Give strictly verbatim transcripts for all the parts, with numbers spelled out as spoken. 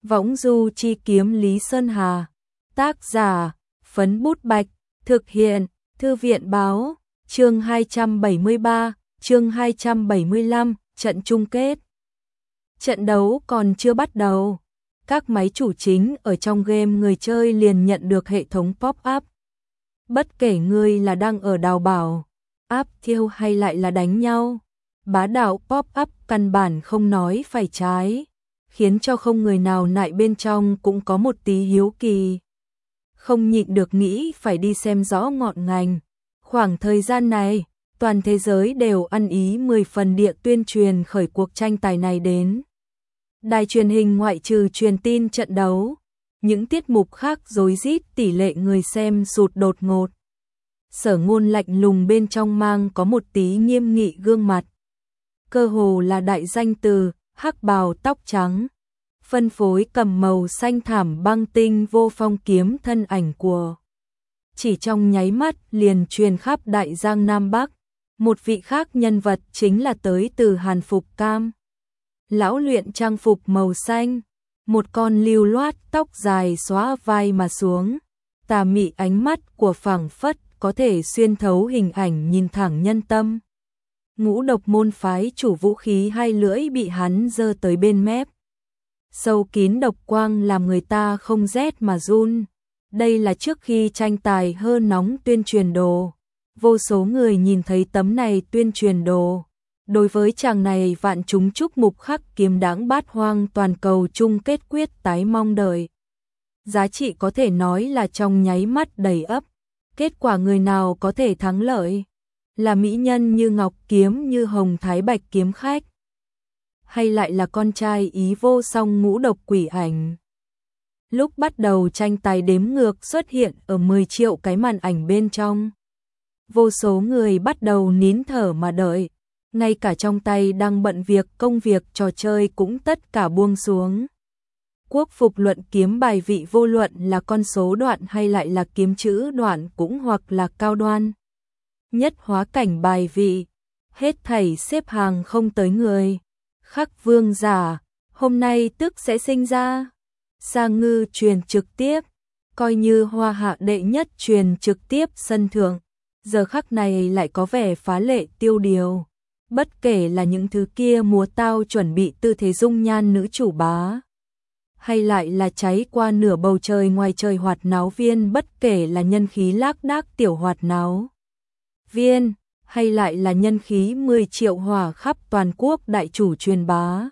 Võng du chi kiếm Lý Sơn Hà. Tác giả, Phấn Bút Bạch. Thực hiện, Thư viện Báo. Chương hai trăm bảy mươi ba, chương hai trăm bảy mươi lăm, trận chung kết. Trận đấu còn chưa bắt đầu. Các máy chủ chính ở trong game người chơi liền nhận được hệ thống pop-up. Bất kể ngươi là đang ở đào bảo, áp thiêu hay lại là đánh nhau, bá đạo pop-up căn bản không nói phải trái, khiến cho không người nào nại bên trong cũng có một tí hiếu kỳ. Không nhịn được nghĩ phải đi xem rõ ngọn ngành. Khoảng thời gian này, toàn thế giới đều ăn ý mười phần địa tuyên truyền khởi cuộc tranh tài này đến. Đài truyền hình ngoại trừ truyền tin trận đấu, những tiết mục khác rối rít tỷ lệ người xem sụt đột ngột. Sở Ngôn lạnh lùng bên trong mang có một tí nghiêm nghị gương mặt. Cơ hồ là đại danh từ, hắc bào tóc trắng. Phân phối cầm màu xanh thảm băng tinh vô phong kiếm thân ảnh của. Chỉ trong nháy mắt liền truyền khắp đại giang Nam Bắc. Một vị khác nhân vật chính là tới từ Hàn Phục Cam. Lão luyện trang phục màu xanh, một con lưu loát tóc dài xóa vai mà xuống. Tà mị ánh mắt của phảng phất có thể xuyên thấu hình ảnh nhìn thẳng nhân tâm. Ngũ độc môn phái chủ vũ khí hai lưỡi bị hắn giơ tới bên mép. Sâu kín độc quang làm người ta không rét mà run. Đây là trước khi tranh tài hơn nóng tuyên truyền đồ. Vô số người nhìn thấy tấm này tuyên truyền đồ. Đối với chàng này vạn chúng chúc mục khắc kiếm đãng bát hoang toàn cầu chung kết quyết tái mong đợi. Giá trị có thể nói là trong nháy mắt đầy ắp. Kết quả người nào có thể thắng lợi? Là mỹ nhân như Ngọc Kiếm, như Hồng Thái Bạch kiếm khách? Hay lại là con trai ý vô song ngũ độc quỷ ảnh? Lúc bắt đầu tranh tài đếm ngược xuất hiện ở mười triệu cái màn ảnh bên trong. Vô số người bắt đầu nín thở mà đợi. Ngay cả trong tay đang bận việc công việc trò chơi cũng tất cả buông xuống. Quốc phục luận kiếm bài vị vô luận là con số đoạn hay lại là kiếm chữ đoạn cũng hoặc là cao đoan. Nhất hóa cảnh bài vị, hết thảy xếp hàng không tới người. Khắc vương giả, hôm nay tức sẽ sinh ra. Sa Ngư truyền trực tiếp, coi như hoa hạ đệ nhất truyền trực tiếp sân thượng. Giờ khắc này lại có vẻ phá lệ tiêu điều. Bất kể là những thứ kia múa tao chuẩn bị tư thế dung nhan nữ chủ bá, hay lại là cháy qua nửa bầu trời ngoài trời hoạt náo viên, bất kể là nhân khí lác đác tiểu hoạt náo viên, hay lại là nhân khí mười triệu hỏa khắp toàn quốc đại chủ truyền bá.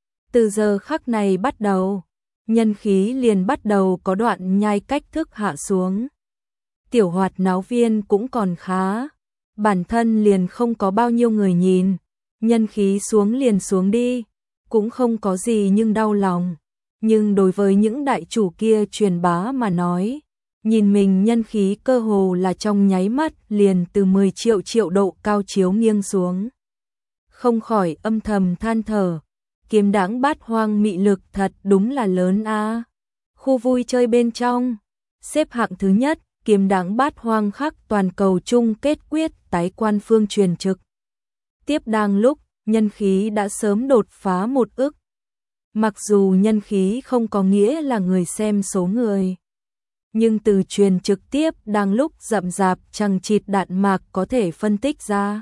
Từ giờ khắc này bắt đầu, nhân khí liền bắt đầu có đoạn nhai cách thức hạ xuống. Tiểu hoạt náo viên cũng còn khá. Bản thân liền không có bao nhiêu người nhìn, nhân khí xuống liền xuống đi, cũng không có gì nhưng đau lòng. Nhưng đối với những đại chủ kia truyền bá mà nói, nhìn mình nhân khí cơ hồ là trong nháy mắt liền từ mười triệu triệu độ cao chiếu nghiêng xuống. Không khỏi âm thầm than thở, kiếm đãng bát hoang mị lực thật đúng là lớn a. Khu vui chơi bên trong, xếp hạng thứ nhất, kiếm đãng bát hoang khắc toàn cầu chung kết quyết tái quan phương truyền trực. Tiếp đang lúc, nhân khí đã sớm đột phá một ức. Mặc dù nhân khí không có nghĩa là người xem số người, nhưng từ truyền trực tiếp đang lúc rậm rạp chằng chịt đạn mạc có thể phân tích ra.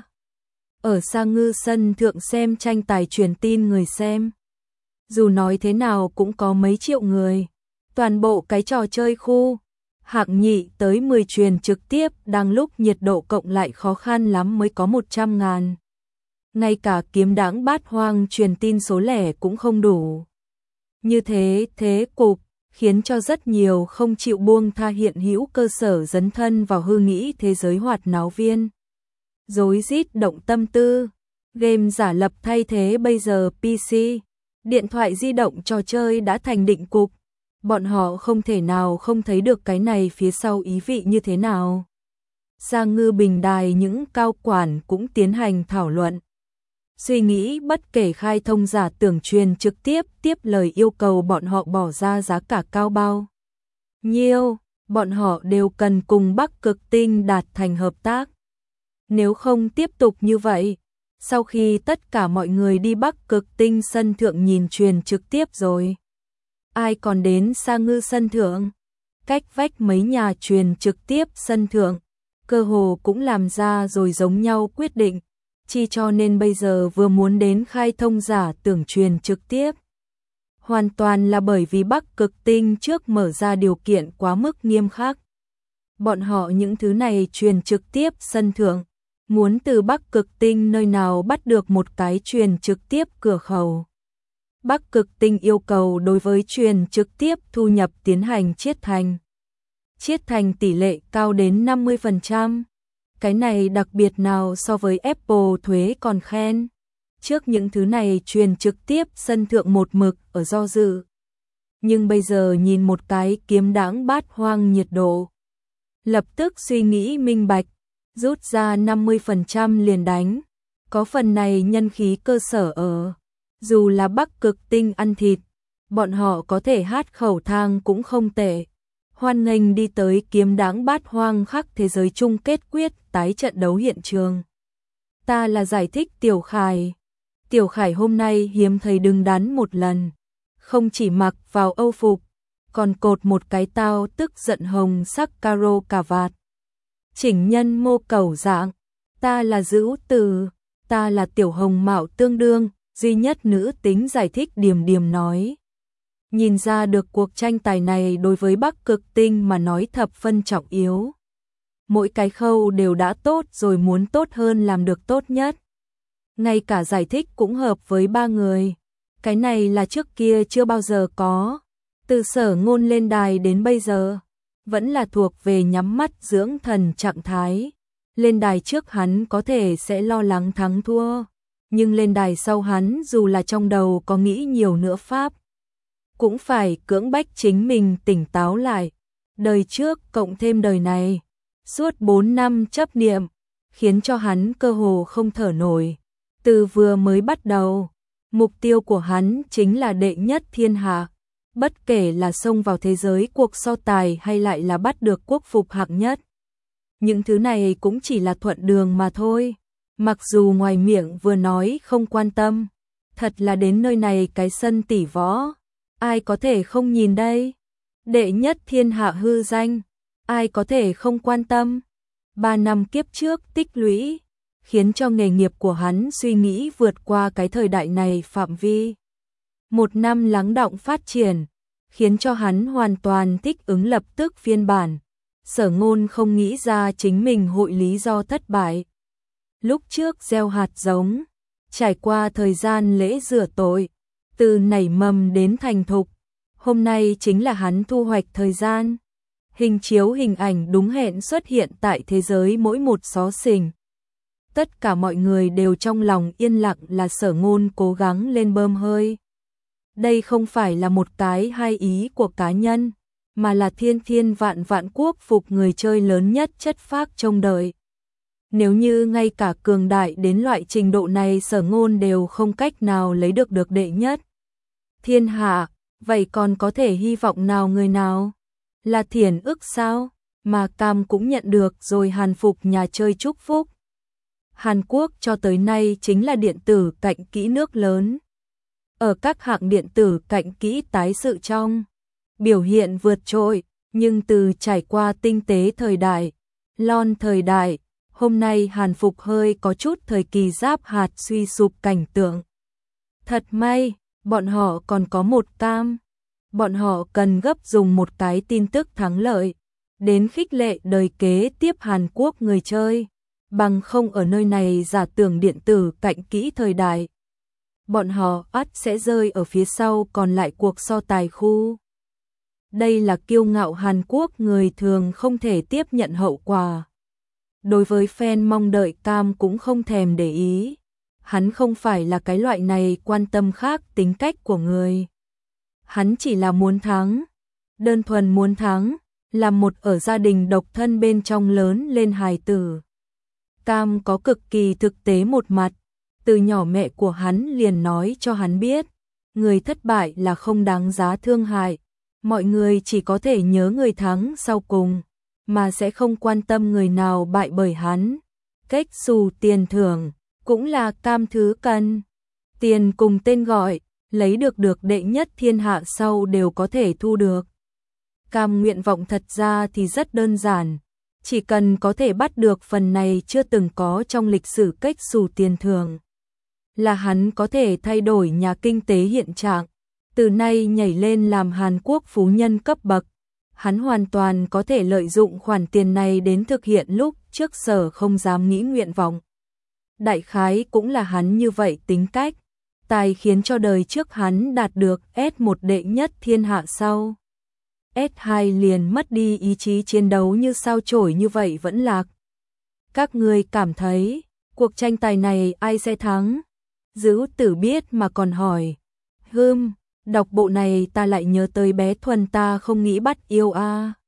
Ở Sa Ngư sân thượng xem tranh tài truyền tin người xem, dù nói thế nào cũng có mấy triệu người. Toàn bộ cái trò chơi khu hạng nhị tới mười truyền trực tiếp đang lúc nhiệt độ cộng lại khó khăn lắm mới có một trăm ngàn. Ngay cả kiếm đãng bát hoang truyền tin số lẻ cũng không đủ. Như thế thế cục khiến cho rất nhiều không chịu buông tha hiện hữu cơ sở dấn thân vào hư nghĩ thế giới hoạt náo viên. Rối rít động tâm tư, game giả lập thay thế bây giờ pê xê, điện thoại di động trò chơi đã thành định cục. Bọn họ không thể nào không thấy được cái này phía sau ý vị như thế nào. Sa Ngư bình đài những cao quản cũng tiến hành thảo luận. Suy nghĩ bất kể khai thông giả tưởng truyền trực tiếp tiếp lời yêu cầu bọn họ bỏ ra giá cả cao bao nhiêu, bọn họ đều cần cùng Bắc Cực Tinh đạt thành hợp tác. Nếu không tiếp tục như vậy, sau khi tất cả mọi người đi Bắc Cực Tinh sân thượng nhìn truyền trực tiếp rồi, ai còn đến Sa Ngư sân thượng. Cách vách mấy nhà truyền trực tiếp sân thượng, cơ hồ cũng làm ra rồi giống nhau quyết định, chi cho nên bây giờ vừa muốn đến khai thông giả tưởng truyền trực tiếp. Hoàn toàn là bởi vì Bắc Cực Tinh trước mở ra điều kiện quá mức nghiêm khắc. Bọn họ những thứ này truyền trực tiếp sân thượng, muốn từ Bắc Cực Tinh nơi nào bắt được một cái truyền trực tiếp cửa khẩu. Bắc Cực Tinh yêu cầu đối với truyền trực tiếp thu nhập tiến hành chiết thành. Chiết thành tỷ lệ cao đến năm mươi phần trăm. Cái này đặc biệt nào so với Apple thuế còn khen. Trước những thứ này truyền trực tiếp sân thượng một mực ở do dự. Nhưng bây giờ nhìn một cái kiếm đãng bát hoang nhiệt độ. Lập tức suy nghĩ minh bạch, rút ra năm mươi phần trăm liền đánh. Có phần này nhân khí cơ sở ở. Dù là Bắc Cực Tinh ăn thịt, bọn họ có thể hát khẩu thang cũng không tệ. Hoan nghênh đi tới kiếm đãng bát hoang khắc thế giới chung kết quyết tái trận đấu hiện trường. Ta là giải thích Tiểu Khải. Tiểu Khải hôm nay hiếm thấy đứng đắn một lần. Không chỉ mặc vào âu phục, còn cột một cái tao tức giận hồng sắc caro cà vạt. Chỉnh nhân mô cầu dạng. Ta là Dữ Từ. Ta là Tiểu Hồng Mạo tương đương. Duy nhất nữ tính giải thích Điềm Điềm nói. Nhìn ra được cuộc tranh tài này đối với Bắc Cực Tinh mà nói thập phân trọng yếu. Mỗi cái khâu đều đã tốt rồi muốn tốt hơn làm được tốt nhất. Ngay cả giải thích cũng hợp với ba người. Cái này là trước kia chưa bao giờ có. Từ Sở Ngôn lên đài đến bây giờ, vẫn là thuộc về nhắm mắt dưỡng thần trạng thái. Lên đài trước hắn có thể sẽ lo lắng thắng thua. Nhưng lên đài sau hắn dù là trong đầu có nghĩ nhiều nữa pháp, cũng phải cưỡng bách chính mình tỉnh táo lại. Đời trước cộng thêm đời này, suốt bốn năm chấp niệm, khiến cho hắn cơ hồ không thở nổi. Từ vừa mới bắt đầu, mục tiêu của hắn chính là đệ nhất thiên hạ. Bất kể là xông vào thế giới cuộc so tài hay lại là bắt được quốc phục hạng nhất. Những thứ này cũng chỉ là thuận đường mà thôi. Mặc dù ngoài miệng vừa nói không quan tâm, thật là đến nơi này cái sân tỷ võ, ai có thể không nhìn đây? Đệ nhất thiên hạ hư danh, ai có thể không quan tâm? Ba năm kiếp trước tích lũy, khiến cho nghề nghiệp của hắn suy nghĩ vượt qua cái thời đại này phạm vi. Một năm lắng đọng phát triển, khiến cho hắn hoàn toàn thích ứng lập tức phiên bản. Sở Ngôn không nghĩ ra chính mình hội lý do thất bại. Lúc trước gieo hạt giống, trải qua thời gian lễ rửa tội, từ nảy mầm đến thành thục, hôm nay chính là hắn thu hoạch thời gian. Hình chiếu hình ảnh đúng hẹn xuất hiện tại thế giới mỗi một xó xỉnh. Tất cả mọi người đều trong lòng yên lặng là Sở Ngôn cố gắng lên bơm hơi. Đây không phải là một cái hay ý của cá nhân, mà là thiên thiên vạn vạn quốc phục người chơi lớn nhất chất phác trông đợi. Nếu như ngay cả cường đại đến loại trình độ này Sở Ngôn đều không cách nào lấy được được đệ nhất thiên hạ, vậy còn có thể hy vọng nào người nào? Là Thiển Ức sao? Mà Cam cũng nhận được rồi Hàn Phục nhà chơi chúc phúc. Hàn Quốc cho tới nay chính là điện tử cạnh kỹ nước lớn. Ở các hạng điện tử cạnh kỹ tái sự trong, biểu hiện vượt trội, nhưng từ trải qua tinh tế thời đại, lon thời đại, hôm nay Hàn Phục hơi có chút thời kỳ giáp hạt suy sụp cảnh tượng. Thật may, bọn họ còn có một Cam. Bọn họ cần gấp dùng một cái tin tức thắng lợi, đến khích lệ đời kế tiếp Hàn Quốc người chơi, bằng không ở nơi này giả tưởng điện tử cạnh kỹ thời đại. Bọn họ ắt sẽ rơi ở phía sau còn lại cuộc so tài khu. Đây là kiêu ngạo Hàn Quốc người thường không thể tiếp nhận hậu quả. Đối với fan mong đợi Cam cũng không thèm để ý. Hắn không phải là cái loại này quan tâm khác tính cách của người. Hắn chỉ là muốn thắng. Đơn thuần muốn thắng, là một ở gia đình độc thân bên trong lớn lên hài tử. Cam có cực kỳ thực tế một mặt. Từ nhỏ mẹ của hắn liền nói cho hắn biết, người thất bại là không đáng giá thương hại. Mọi người chỉ có thể nhớ người thắng sau cùng, mà sẽ không quan tâm người nào bại bởi hắn. Cách xù tiền thưởng, cũng là Cam thứ cần. Tiền cùng tên gọi, lấy được được đệ nhất thiên hạ sau đều có thể thu được. Cam nguyện vọng thật ra thì rất đơn giản, chỉ cần có thể bắt được phần này chưa từng có trong lịch sử cách xù tiền thưởng, là hắn có thể thay đổi nhà kinh tế hiện trạng, từ nay nhảy lên làm Hàn Quốc phú nhân cấp bậc. Hắn hoàn toàn có thể lợi dụng khoản tiền này đến thực hiện lúc trước sở không dám nghĩ nguyện vọng. Đại khái cũng là hắn như vậy tính cách, tài khiến cho đời trước hắn đạt được S một đệ nhất thiên hạ sau. S hai liền mất đi ý chí chiến đấu như sao chổi như vậy vẫn lạc. Các ngươi cảm thấy, cuộc tranh tài này ai sẽ thắng? Dữ Tử biết mà còn hỏi. Hừm, đọc bộ này ta lại nhớ tới bé Thuần ta không nghĩ bắt yêu a. À.